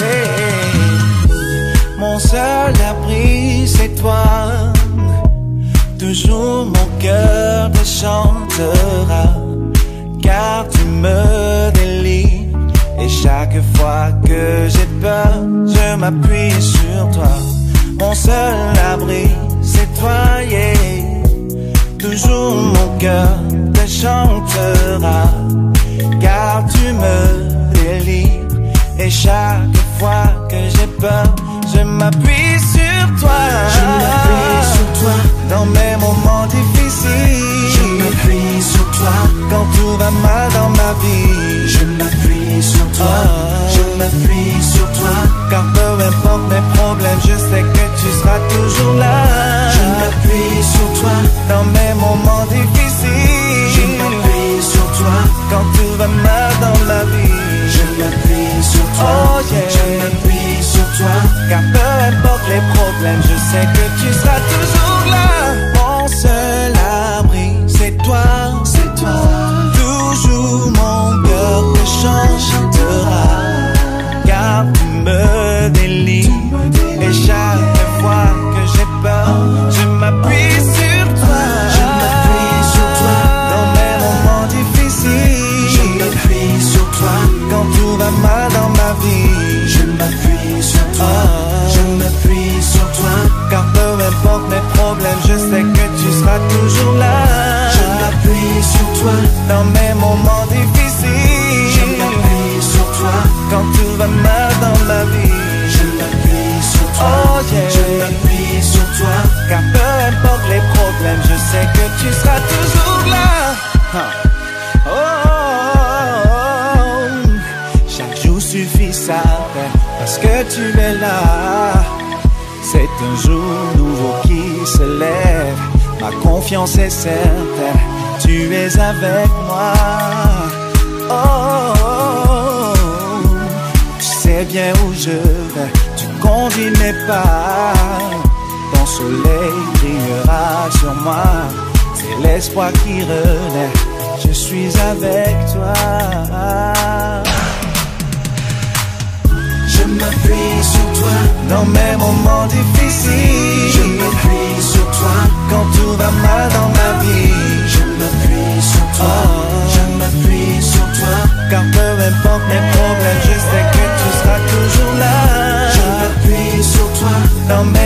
Mon seul abri, c'est toi. Toujours mon cœur te chantera, car tu me délivres. Et chaque fois que j'ai peur, je m'appuie sur toi. Mon seul abri, c'est toi, yeah. Toujours mon cœur te chantera, car tu me délivres. Et chaque fois que j'ai peur, je m'appuie sur toi. Je m'appuie sur toi dans mes moments difficiles. Je m'appuie sur toi quand tout va mal dans ma vie. Je m'appuie sur toi Je m'appuie sur toi car peu importe mes problèmes, je sais que tu seras toujours là. Je m'appuie sur toi dans mes moments difficiles. Je m'appuie sur toi quand tout va mal dans ma vie. Je m'appuie sur toi Je m'appuie sur toi car peu importe les problèmes, je sais que tu seras toujours là. Mon seul abri, c'est toi. C'est toi. Toujours mon cœur te chantera, car tu me délivres. Et chaque fois que j'ai peur, je m'appuie sur toi. Je m'appuie sur toi dans mes moments difficiles. Je m'appuie sur toi quand tout va mal dans ma vie. Je m'appuie sur toi Je m'appuie sur toi car peu importe mes problèmes, je sais que tu seras toujours là. Je m'appuie sur toi dans mes moments difficiles. Je m'appuie sur toi quand tout va mal dans ma vie. Je m'appuie sur toi Je m'appuie sur toi car peu importe les problèmes, je sais que tu seras toujours là. Chaque jour suffit sa peine parce que tu es là. C'est un jour nouveau qui se lève. Ma confiance est certaine, tu es avec moi. Tu sais bien où je vais, tu conduis mes pas. Ton soleil brillera sur moi, c'est l'espoir qui renaît. Je suis avec toi. Je m'appuie sur toi dans mes moments difficiles. Je m'appuie sur toi quand tout va mal dans ma vie. Je m'appuie sur toi Je m'appuie sur toi car peu importe mes problèmes, je sais que tu seras toujours là. Je m'appuie sur toi dans mes